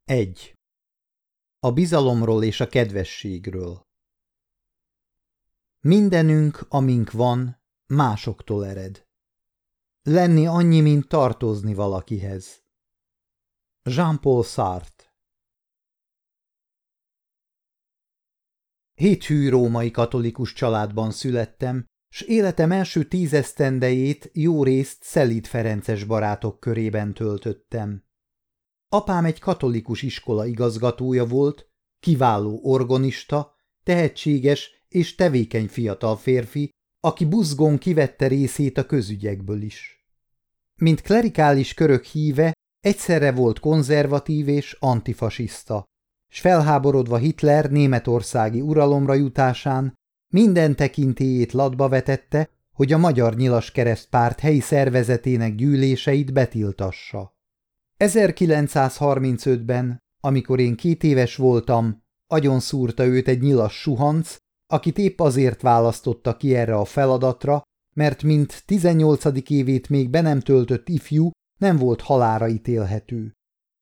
1. A bizalomról és a kedvességről. Mindenünk, amink van, másoktól ered. Lenni annyi, mint tartozni valakihez. Jean-Paul Sartre. Héthű római katolikus családban születtem, s életem első 10 esztendejét jórészt szelíd ferences barátok körében töltöttem. Apám egy katolikus iskola igazgatója volt, kiváló orgonista, tehetséges és tevékeny fiatal férfi, aki buzgón kivette részét a közügyekből is. Mint klerikális körök híve, egyszerre volt konzervatív és antifasiszta, s felháborodva Hitler németországi uralomra jutásán minden tekintélyét latba vetette, hogy a Magyar Nyilaskeresztpárt helyi szervezetének gyűléseit betiltassa. 1935-ben, amikor én 2 éves voltam, agyonszúrta őt egy nyilas suhanc, akit épp azért választotta ki erre a feladatra, mert mint 18. évét még be nem töltött ifjú, nem volt halálra ítélhető.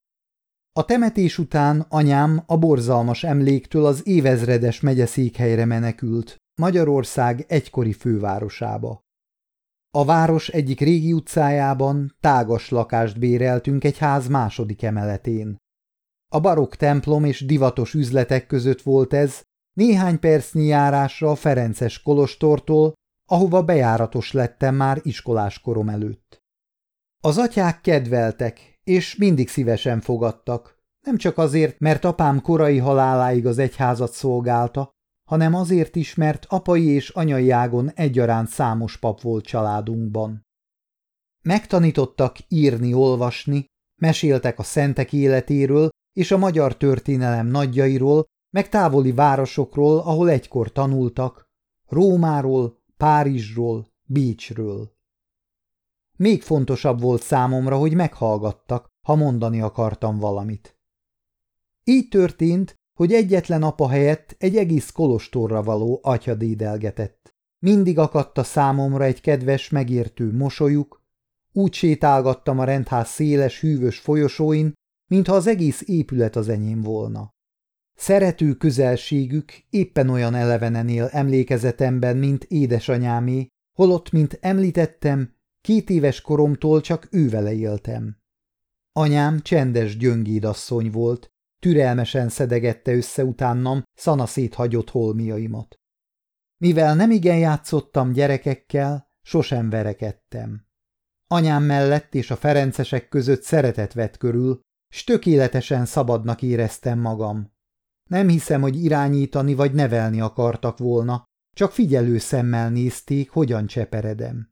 A temetés után anyám a borzalmas emléktől az évezredes megyeszékhelyre menekült, Magyarország egykori fővárosába. A város egyik régi utcájában tágas lakást béreltünk egy ház második emeletén. A barokk templom és divatos üzletek között volt ez, néhány percnyi járásra a ferences kolostortól, ahova bejáratos lettem már iskolás korom előtt. Az atyák kedveltek, és mindig szívesen fogadtak, nem csak azért, mert apám korai haláláig az egyházat szolgálta, hanem azért is, mert apai és anyai ágon egyaránt számos pap volt családunkban. Megtanítottak írni-olvasni, meséltek a szentek életéről és a magyar történelem nagyjairól, meg távoli városokról, ahol egykor tanultak, Rómáról, Párizsról, Bécsről. Még fontosabb volt számomra, hogy meghallgattak, ha mondani akartam valamit. Így történt, hogy egyetlen apa helyett egy egész kolostorra való atya dédelgetett. Mindig akadt a számomra egy kedves, megértő mosolyuk, úgy sétálgattam a rendház széles, hűvös folyosóin, mintha az egész épület az enyém volna. Szerető közelségük éppen olyan elevenen él emlékezetemben, mint édesanyámé, holott, mint említettem, 2 éves koromtól csak ővele éltem. Anyám csendes gyöngédasszony volt, türelmesen szedegette össze utánam szanaszét hagyott holmiaimat. Mivel nemigen játszottam gyerekekkel, sosem verekedtem. Anyám mellett és a ferencesek között szeretet vett körül, s tökéletesen szabadnak éreztem magam. Nem hiszem, hogy irányítani vagy nevelni akartak volna, csak figyelő szemmel nézték, hogyan cseperedem.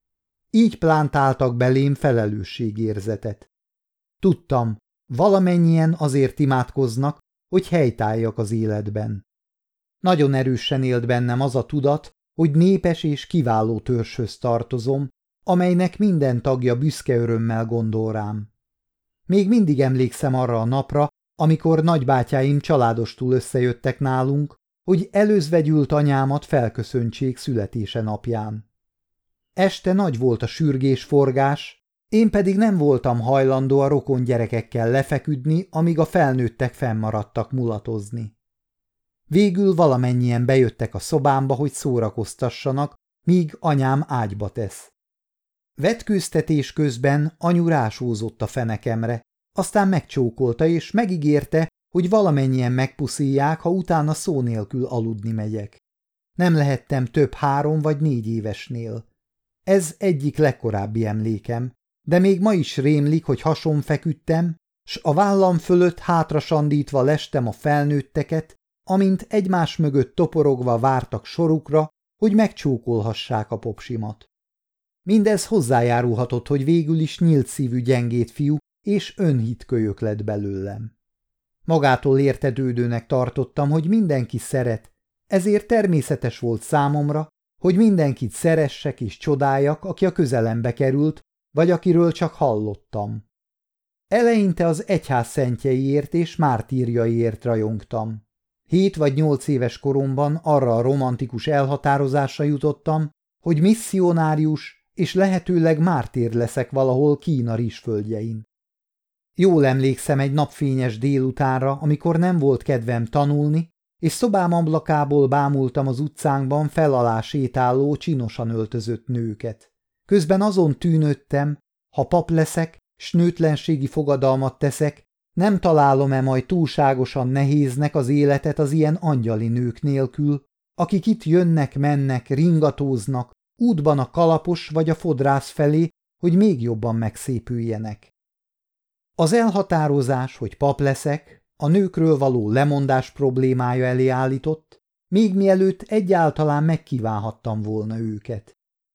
Így plántáltak belém felelősségérzetet. Tudtam, valamennyien azért imádkoznak, hogy helytálljak az életben. Nagyon erősen élt bennem az a tudat, hogy népes és kiváló törzshöz tartozom, amelynek minden tagja büszke örömmel gondol rám. Még mindig emlékszem arra a napra, amikor nagybátyáim családostul összejöttek nálunk, hogy előzvegyült anyámat felköszöntsék születése napján. Este nagy volt a sürgés-forgás, én pedig nem voltam hajlandó a rokon gyerekekkel lefeküdni, amíg a felnőttek fennmaradtak mulatozni. Végül valamennyien bejöttek a szobámba, hogy szórakoztassanak, míg anyám ágyba tesz. Vetkőztetés közben anyu rásózott a fenekemre, aztán megcsókolta és megígérte, hogy valamennyien megpuszíják, ha utána szó nélkül aludni megyek. Nem lehettem több 3 vagy 4 évesnél. Ez egyik legkorábbi emlékem, de még ma is rémlik, hogy hason feküdtem, s a vállam fölött hátra sandítva lestem a felnőtteket, amint egymás mögött toporogva vártak sorukra, hogy megcsókolhassák a popsimat. Mindez hozzájárulhatott, hogy végül is nyílt szívű gyengéd fiú és önhitkölyök lett belőlem. Magától értetődőnek tartottam, hogy mindenki szeret, ezért természetes volt számomra, hogy mindenkit szeressek és csodáljak, aki a közelembe került, vagy akiről csak hallottam. Eleinte az egyház szentjeiért és mártírjaiért rajongtam. 7 vagy 8 éves koromban arra a romantikus elhatározásra jutottam, hogy misszionárius és lehetőleg mártír leszek valahol Kína rizsföldjein. Jól emlékszem egy napfényes délutánra, amikor nem volt kedvem tanulni, és szobám ablakából bámultam az utcánkban felalá sétáló, csinosan öltözött nőket. Közben azon tűnődtem, ha pap leszek, s nőtlenségi fogadalmat teszek, nem találom-e majd túlságosan nehéznek az életet az ilyen angyali nők nélkül, akik itt jönnek-mennek, ringatóznak, útban a kalapos vagy a fodrász felé, hogy még jobban megszépüljenek. Az elhatározás, hogy pap leszek, a nőkről való lemondás problémája elé állított, még mielőtt egyáltalán megkívánhattam volna őket.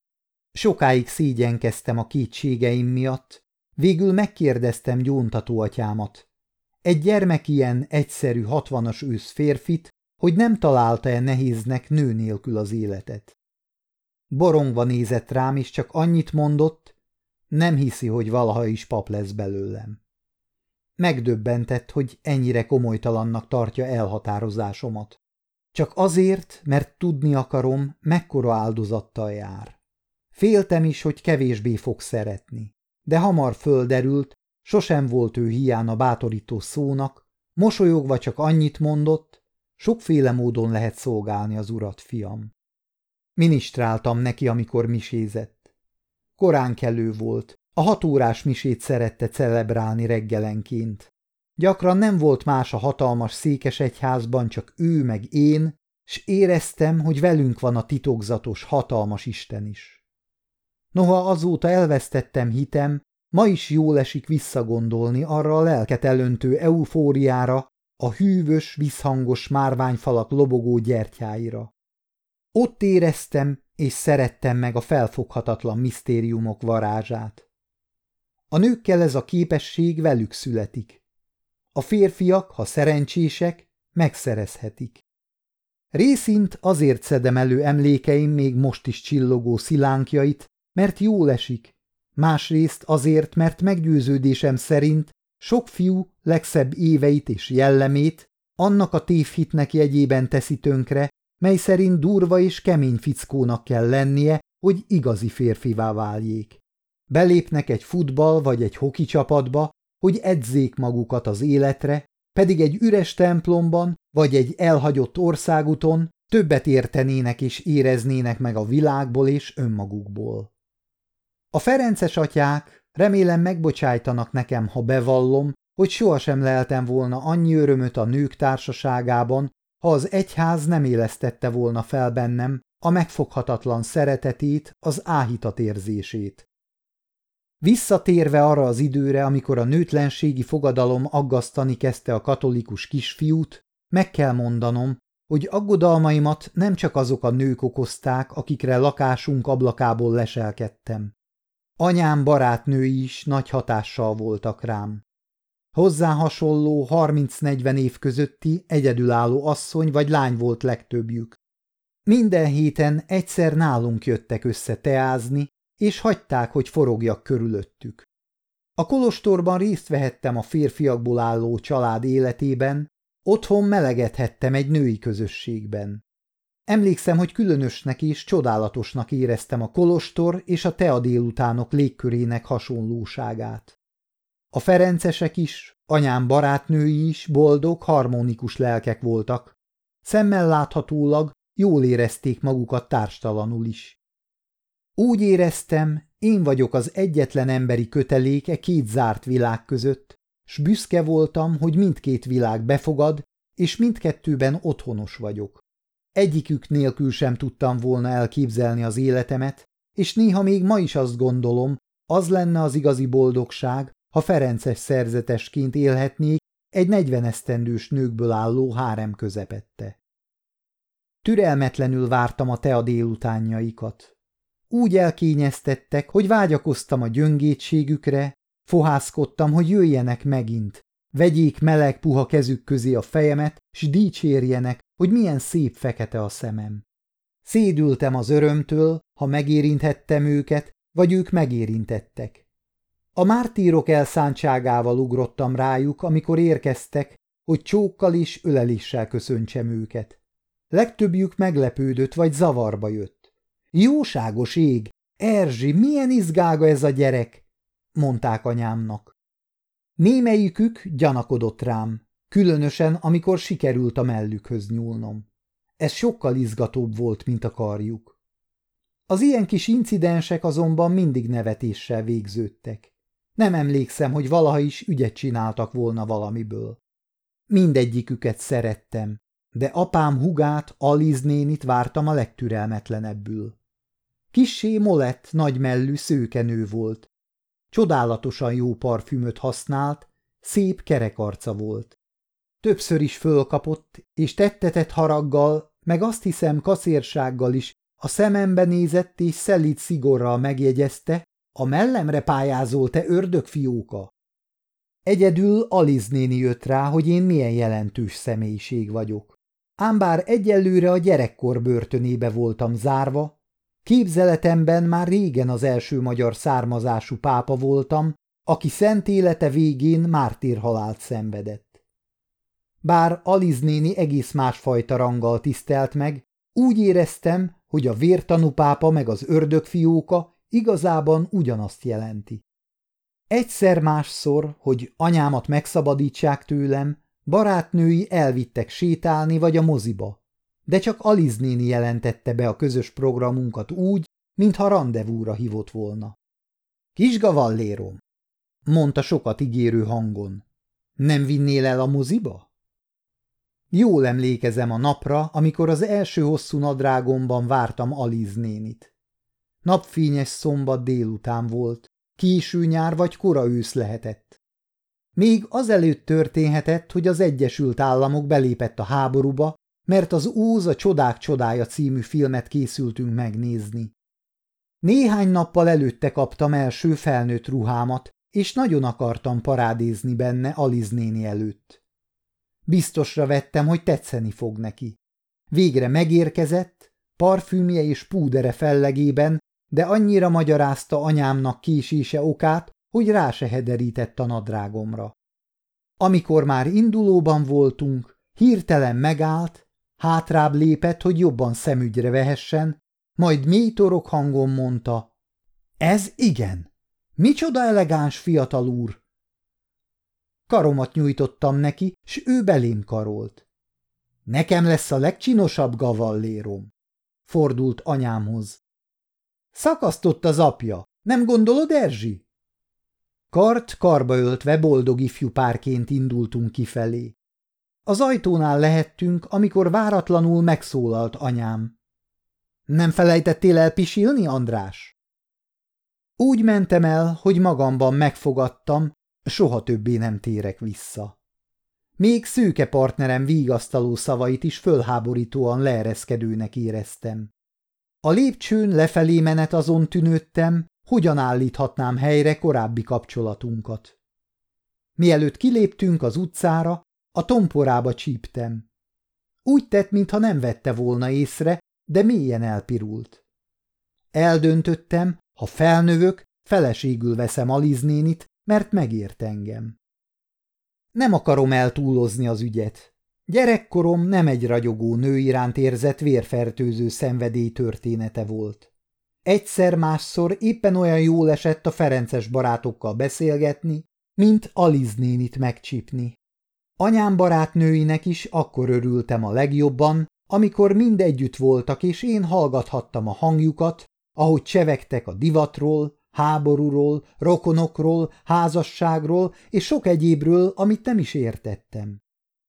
Sokáig szégyenkeztem a kétségeim miatt, végül megkérdeztem gyóntató atyámat. Egy gyermek ilyen egyszerű 60-as ősz férfit, hogy nem találta-e nehéznek nő nélkül az életet. Borongva nézett rám, és csak annyit mondott, nem hiszi, hogy valaha is pap lesz belőlem. Megdöbbentett, hogy ennyire komolytalannak tartja elhatározásomat. Csak azért, mert tudni akarom, mekkora áldozattal jár. Féltem is, hogy kevésbé fog szeretni, de hamar földerült, sosem volt ő hiány a bátorító szónak, mosolyogva csak annyit mondott, sokféle módon lehet szolgálni az urat, fiam. Ministráltam neki, amikor misézett. Koránkelő volt, a 6 órás misét szerette celebrálni reggelenként. Gyakran nem volt más a hatalmas székesegyházban, csak ő meg én, s éreztem, hogy velünk van a titokzatos, hatalmas Isten is. Noha azóta elvesztettem hitem, ma is jól esik visszagondolni arra a lelket elöntő eufóriára, a hűvös, visszhangos márványfalak lobogó gyertyáira. Ott éreztem és szerettem meg a felfoghatatlan misztériumok varázsát. A nőkkel ez a képesség velük születik. A férfiak, ha szerencsések, megszerezhetik. Részint azért szedem elő emlékeim még most is csillogó szilánkjait, mert jól esik, másrészt azért, mert meggyőződésem szerint sok fiú legszebb éveit és jellemét annak a tévhitnek jegyében teszi tönkre, mely szerint durva és kemény fickónak kell lennie, hogy igazi férfivá váljék. Belépnek egy futball vagy egy hoki csapatba, hogy edzék magukat az életre, pedig egy üres templomban vagy egy elhagyott országúton többet értenének és éreznének meg a világból és önmagukból. A ferences atyák remélem megbocsájtanak nekem, ha bevallom, hogy sohasem leltem volna annyi örömöt a nők társaságában, ha az egyház nem élesztette volna fel bennem a megfoghatatlan szeretetét, az áhítat érzését. Visszatérve arra az időre, amikor a nőtlenségi fogadalom aggasztani kezdte a katolikus kisfiút, meg kell mondanom, hogy aggodalmaimat nem csak azok a nők okozták, akikre lakásunk ablakából leselkedtem. Anyám barátnői is nagy hatással voltak rám. Hozzá hasonló 30-40 év közötti egyedülálló asszony vagy lány volt legtöbbjük. Minden héten egyszer nálunk jöttek össze teázni, és hagyták, hogy forogjak körülöttük. A kolostorban részt vehettem a férfiakból álló család életében, otthon melegedhettem egy női közösségben. Emlékszem, hogy különösnek és csodálatosnak éreztem a kolostor és a tea délutánok légkörének hasonlóságát. A ferencesek is, anyám barátnői is boldog, harmonikus lelkek voltak. Szemmel láthatólag jól érezték magukat társtalanul is. Úgy éreztem, én vagyok az egyetlen emberi kötelék e két zárt világ között, s büszke voltam, hogy mindkét világ befogad, és mindkettőben otthonos vagyok. Egyikük nélkül sem tudtam volna elképzelni az életemet, és néha még ma is azt gondolom, az lenne az igazi boldogság, ha ferences szerzetesként élhetnék egy 40 esztendős nőkből álló hárem közepette. Türelmetlenül vártam a tea délutánjaikat. Úgy elkényeztettek, hogy vágyakoztam a gyöngétségükre, fohászkodtam, hogy jöjjenek megint, vegyék meleg puha kezük közé a fejemet, s dicsérjenek, hogy milyen szép fekete a szemem. Szédültem az örömtől, ha megérinthettem őket, vagy ők megérintettek. A mártírok elszántságával ugrottam rájuk, amikor érkeztek, hogy csókkal és öleléssel köszöntsem őket. Legtöbbjük meglepődött vagy zavarba jött. Jóságos ég! Erzsi, milyen izgága ez a gyerek! Mondták anyámnak. Némelyikük gyanakodott rám, különösen, amikor sikerült a mellükhöz nyúlnom. Ez sokkal izgatóbb volt, mint a karjuk. Az ilyen kis incidensek azonban mindig nevetéssel végződtek. Nem emlékszem, hogy valaha is ügyet csináltak volna valamiből. Mindegyiküket szerettem, de apám hugát, Alice nénit vártam a legtürelmetlenebbül. Kissé molett, nagymellű szőkenő volt. Csodálatosan jó parfümöt használt, szép kerek arca volt. Többször is fölkapott, és tettetett haraggal, meg azt hiszem kacérsággal is a szemembe nézett és szelíd szigorral megjegyezte: a mellemre pályázol, te ördögfióka! Egyedül Alice néni jött rá, hogy én milyen jelentős személyiség vagyok. Ám bár egyelőre a gyerekkor börtönébe voltam zárva, képzeletemben már régen az első magyar származású pápa voltam, aki szent élete végén mártírhalált szenvedett. Bár Alice néni egész másfajta ranggal tisztelt meg, úgy éreztem, hogy a vértanú pápa meg az ördögfióka igazában ugyanazt jelenti. Egyszer másszor, hogy anyámat megszabadítsák tőlem, barátnői elvittek sétálni vagy a moziba, de csak Alice néni jelentette be a közös programunkat úgy, mintha randevúra hívott volna. Kis gavallérom, mondta sokat ígérő hangon, nem vinnél el a moziba? Jól emlékezem a napra, amikor az első hosszú nadrágomban vártam Alice nénit. Napfényes szombat délután volt, késő nyár vagy kora ősz lehetett. Még azelőtt történhetett, hogy az Egyesült Államok belépett a háborúba, mert az Óz a Csodák csodája című filmet készültünk megnézni. Néhány nappal előtte kaptam első felnőtt ruhámat, és nagyon akartam parádézni benne Alice néni előtt. Biztosra vettem, hogy tetszeni fog neki. Végre megérkezett, parfümje és púdere fellegében, de annyira magyarázta anyámnak késése okát, hogy rá se hederített a nadrágomra. Amikor már indulóban voltunk, hirtelen megállt, hátrább lépett, hogy jobban szemügyre vehessen, majd mély torok hangon mondta: ez igen! Micsoda elegáns fiatal úr! Karomat nyújtottam neki, s ő belém karolt. Nekem lesz a legcsinosabb gavallérom, fordult anyámhoz. Szakasztott az apja, nem gondolod, Erzsi? Kart karba öltve boldog ifjú párként indultunk kifelé. Az ajtónál lehettünk, amikor váratlanul megszólalt anyám. Nem felejtettél el pisilni, András? Úgy mentem el, hogy magamban megfogadtam, soha többé nem térek vissza. Még szőke partnerem vigasztaló szavait is fölháborítóan leereszkedőnek éreztem. A lépcsőn lefelé menet azon tűnődtem, hogyan állíthatnám helyre korábbi kapcsolatunkat. Mielőtt kiléptünk az utcára, a tomporába csíptem. Úgy tett, mintha nem vette volna észre, de mélyen elpirult. Eldöntöttem, ha felnövök, feleségül veszem Alice nénit, mert megért engem. Nem akarom eltúlozni az ügyet. Gyerekkorom nem egy ragyogó nő iránt érzett vérfertőző szenvedély története volt. Egyszer-másszor éppen olyan jól esett a ferences barátokkal beszélgetni, mint Alice nénit megcsípni. Anyám barátnőinek is akkor örültem a legjobban, amikor mind együtt voltak, és én hallgathattam a hangjukat, ahogy csevegtek a divatról, háborúról, rokonokról, házasságról és sok egyébről, amit nem is értettem.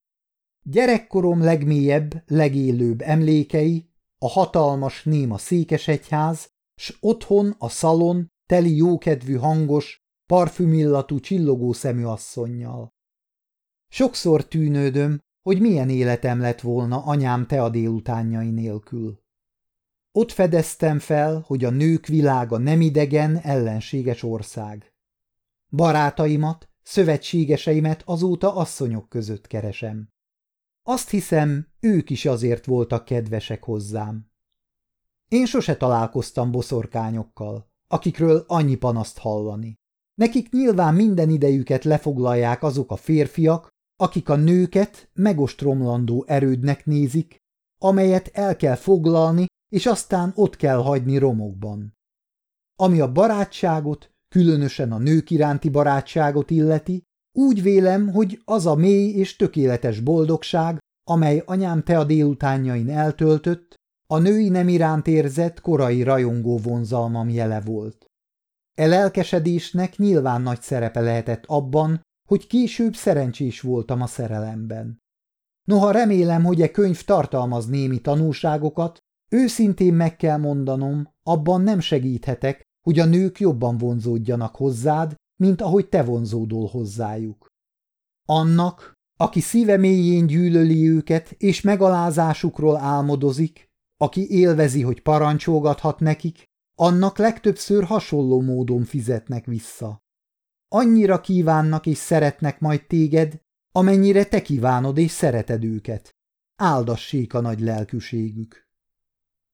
Gyerekkorom legmélyebb, legélőbb emlékei a hatalmas néma székesegyház, s otthon a szalon teli jókedvű hangos, parfümillatú csillogó szemű asszonnyal. Sokszor tűnődöm, hogy milyen életem lett volna anyám tea délutánjai nélkül. Ott fedeztem fel, hogy a nők világa nem idegen, ellenséges ország. Barátaimat, szövetségeseimet azóta asszonyok között keresem. Azt hiszem, ők is azért voltak kedvesek hozzám. Én sose találkoztam boszorkányokkal, akikről annyi panaszt hallani. Nekik nyilván minden idejüket lefoglalják azok a férfiak, akik a nőket megostromlandó erődnek nézik, amelyet el kell foglalni, és aztán ott kell hagyni romokban. Ami a barátságot, különösen a nők iránti barátságot illeti, Úgy vélem, hogy az a mély és tökéletes boldogság, amely anyám tea délutánjain eltöltött, a női nem iránt érzett korai rajongó vonzalmam jele volt. Lelkesedésnek nyilván nagy szerepe lehetett abban, hogy később szerencsés voltam a szerelemben. Noha remélem, hogy e könyv tartalmaz némi tanulságokat, őszintén meg kell mondanom, abban nem segíthetek, hogy a nők jobban vonzódjanak hozzád, mint ahogy te vonzódol hozzájuk. Annak, aki szíve mélyén gyűlöli őket és megalázásukról álmodozik, aki élvezi, hogy parancsolgathat nekik, annak legtöbbször hasonló módon fizetnek vissza. Annyira kívánnak és szeretnek majd téged, amennyire te kívánod és szereted őket. Áldassék a nagy lelkűségük.